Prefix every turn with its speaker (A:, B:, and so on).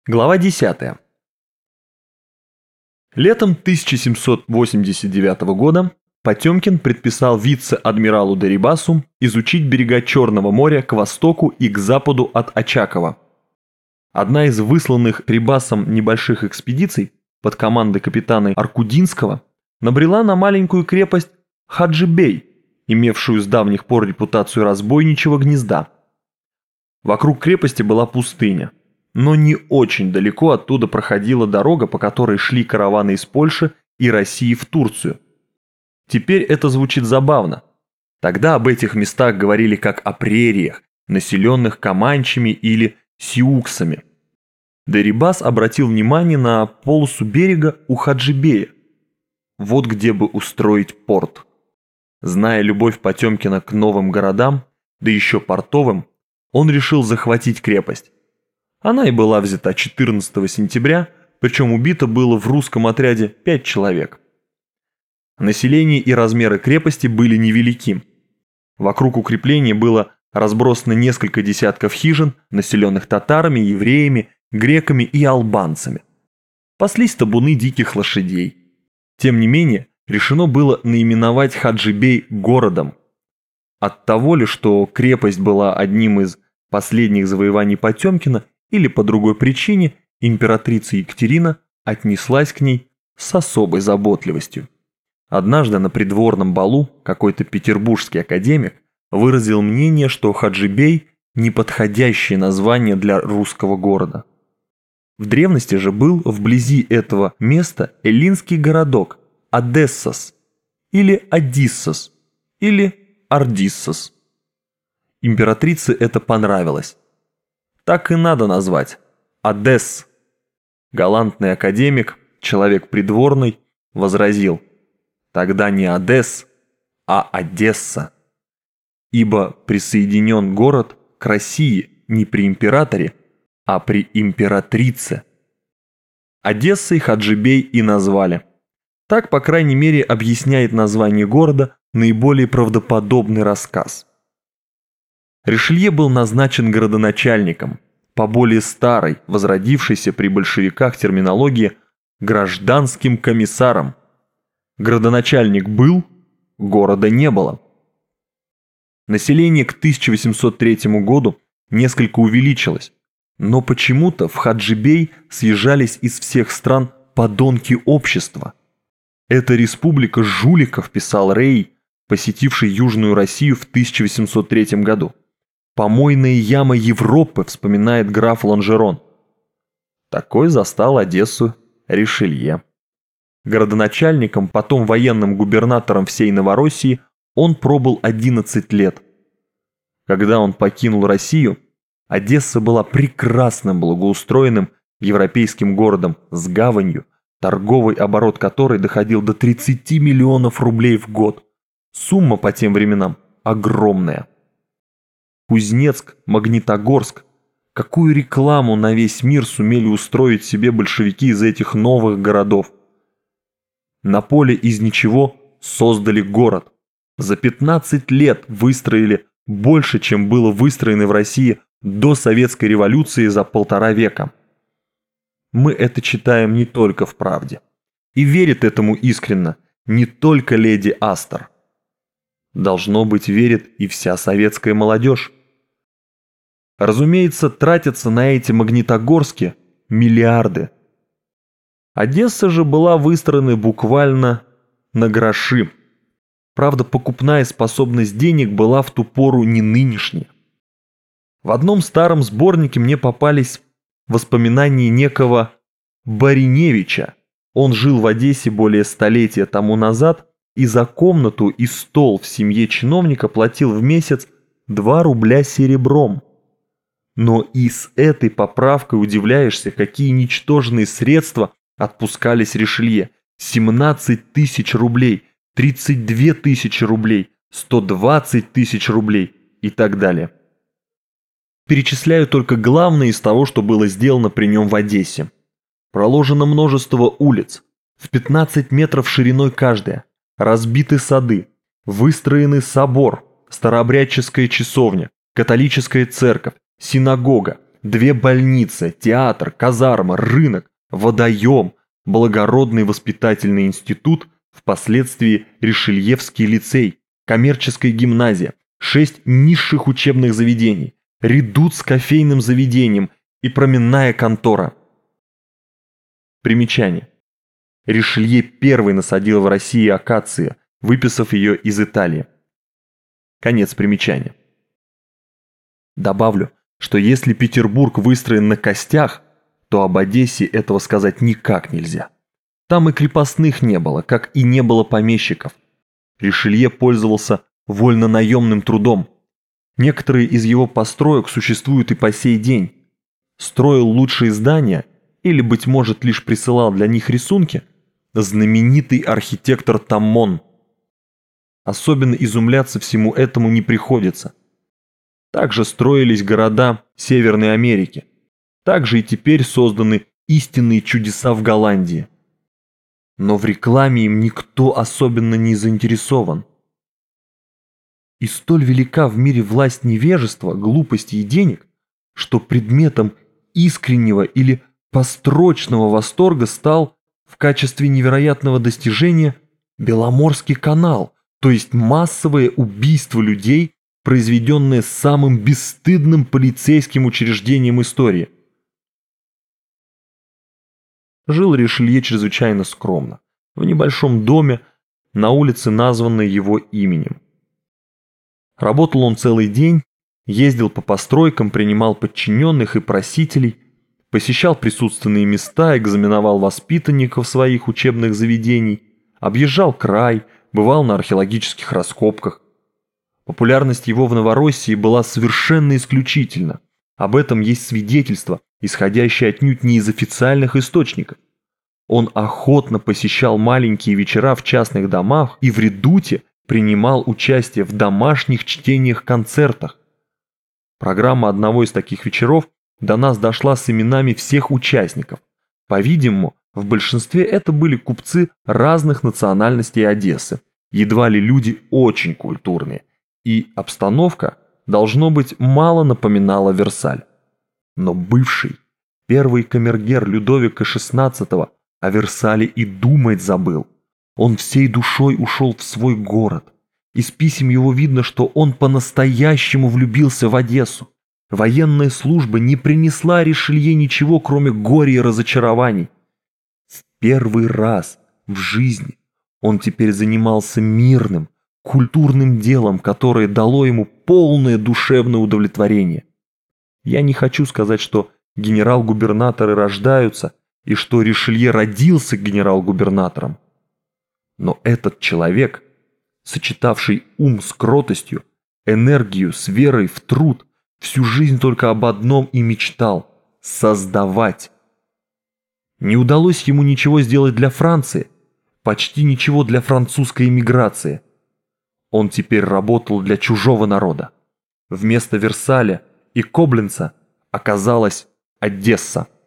A: Глава 10. Летом 1789 года Потемкин предписал вице-адмиралу Дерибасу изучить берега Черного моря к востоку и к западу от Очакова. Одна из высланных Рибасом небольших экспедиций под командой капитана Аркудинского набрела на маленькую крепость Хаджибей, имевшую с давних пор репутацию разбойничьего гнезда. Вокруг крепости была пустыня, но не очень далеко оттуда проходила дорога, по которой шли караваны из Польши и России в Турцию. Теперь это звучит забавно. Тогда об этих местах говорили как о прериях, населенных команчами или сиуксами. Дерибас обратил внимание на полосу берега у Хаджибея. Вот где бы устроить порт. Зная любовь Потемкина к новым городам, да еще портовым, он решил захватить крепость. Она и была взята 14 сентября, причем убито было в русском отряде 5 человек. Население и размеры крепости были невелики. Вокруг укрепления было разбросано несколько десятков хижин, населенных татарами, евреями, греками и албанцами. Паслись табуны диких лошадей. Тем не менее, решено было наименовать Хаджибей городом. От того ли, что крепость была одним из последних завоеваний Потемкина, или по другой причине императрица Екатерина отнеслась к ней с особой заботливостью. Однажды на придворном балу какой-то петербургский академик выразил мнение, что Хаджибей – неподходящее название для русского города. В древности же был вблизи этого места эллинский городок Одессос или Одиссос или Ардиссос. Императрице это понравилось. Так и надо назвать – Одесс. Галантный академик, человек придворный, возразил: тогда не Одесс, а Одесса. Ибо присоединен город к России не при императоре, а при императрице. Одессой Хаджибей и назвали. Так, по крайней мере, объясняет название города наиболее правдоподобный рассказ. Ришелье был назначен городоначальником, по более старой, возродившейся при большевиках терминологии, гражданским комиссаром. Городоначальник был, города не было. Население к 1803 году несколько увеличилось, но почему-то в Хаджибей съезжались из всех стран подонки общества. «Это республика жуликов», писал Рей, посетивший Южную Россию в 1803 году. «Помойная яма Европы», вспоминает граф Ланжерон. Такой застал Одессу Ришелье. Городоначальником, потом военным губернатором всей Новороссии он пробыл 11 лет. Когда он покинул Россию, Одесса была прекрасным благоустроенным европейским городом с гаванью, торговый оборот которой доходил до 30 миллионов рублей в год. Сумма по тем временам огромная. Кузнецк, Магнитогорск. Какую рекламу на весь мир сумели устроить себе большевики из этих новых городов? На поле из ничего создали город. За 15 лет выстроили больше, чем было выстроено в России до Советской революции за 1,5 века. Мы это читаем не только в «Правде». И верит этому искренно не только леди Астер. Должно быть, верит и вся советская молодежь. Разумеется, тратятся на эти магнитогорски миллиарды. Одесса же была выстроена буквально на гроши. Правда, покупная способность денег была в ту пору не нынешняя. В одном старом сборнике мне попались воспоминания некого Бариневича. Он жил в Одессе более столетия тому назад и за комнату и стол в семье чиновника платил в месяц 2 рубля серебром. Но и с этой поправкой удивляешься, какие ничтожные средства отпускались Ришелье. 17 тысяч рублей, 32 тысячи рублей, 120 тысяч рублей и так далее. Перечисляю только главное из того, что было сделано при нем в Одессе. Проложено множество улиц, в 15 метров шириной каждая, разбиты сады, выстроенный собор, старообрядческая часовня, католическая церковь, синагога, 2 больницы, театр, казарма, рынок, водоем, благородный воспитательный институт, впоследствии Ришельевский лицей, коммерческая гимназия, 6 низших учебных заведений, редут с кофейным заведением и променная контора. Примечание. Ришелье первый насадил в России акации, выписав ее из Италии. Конец примечания. Добавлю, что если Петербург выстроен на костях, то об Одессе этого сказать никак нельзя. Там и крепостных не было, как и не было помещиков. Ришелье пользовался вольно-наемным трудом. Некоторые из его построек существуют и по сей день. Строил лучшие здания, или, быть может, лишь присылал для них рисунки, знаменитый архитектор Таммон. Особенно изумляться всему этому не приходится. Также строились города Северной Америки. Также и теперь созданы истинные чудеса в Голландии. Но в рекламе им никто особенно не заинтересован. И столь велика в мире власть невежества, глупости и денег, что предметом искреннего или построчного восторга стал в качестве невероятного достижения Беломорский канал, то есть массовое убийство людей, произведенное самым бесстыдным полицейским учреждением истории. Жил Ришелье чрезвычайно скромно, в небольшом доме на улице, названной его именем. Работал он целый день, ездил по постройкам, принимал подчиненных и просителей, посещал присутственные места, экзаменовал воспитанников своих учебных заведений, объезжал край, бывал на археологических раскопках. Популярность его в Новороссии была совершенно исключительна. Об этом есть свидетельства, исходящие отнюдь не из официальных источников. Он охотно посещал маленькие вечера в частных домах и в редуте принимал участие в домашних чтениях-концертах. Программа одного из таких вечеров до нас дошла с именами всех участников. По-видимому, в большинстве это были купцы разных национальностей Одессы, едва ли люди очень культурные, и обстановка, должно быть, мало напоминала Версаль. Но бывший первый камергер Людовика XVI о Версале и думать забыл. Он всей душой ушел в свой город. Из писем его видно, что он по-настоящему влюбился в Одессу. Военная служба не принесла Ришелье ничего, кроме горя и разочарований. В первый раз в жизни он теперь занимался мирным, культурным делом, которое дало ему полное душевное удовлетворение. Я не хочу сказать, что генерал-губернаторы рождаются и что Ришелье родился генерал-губернатором. Но этот человек, сочетавший ум с кротостью, энергию с верой в труд, всю жизнь только об одном и мечтал – создавать. Не удалось ему ничего сделать для Франции, почти ничего для французской эмиграции. Он теперь работал для чужого народа. Вместо Версаля и Кобленца оказалась Одесса.